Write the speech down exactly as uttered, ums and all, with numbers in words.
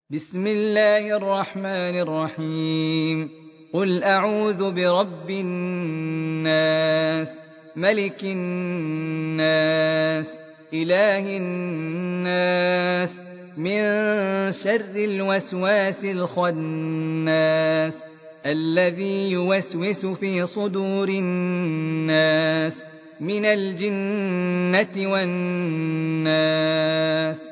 بسم الله الرحمن الرحيم قل أعوذ برب الناس ملك الناس إله الناس من شر الوسواس الخناس الذي يوسوس في صدور الناس من الجنة والناس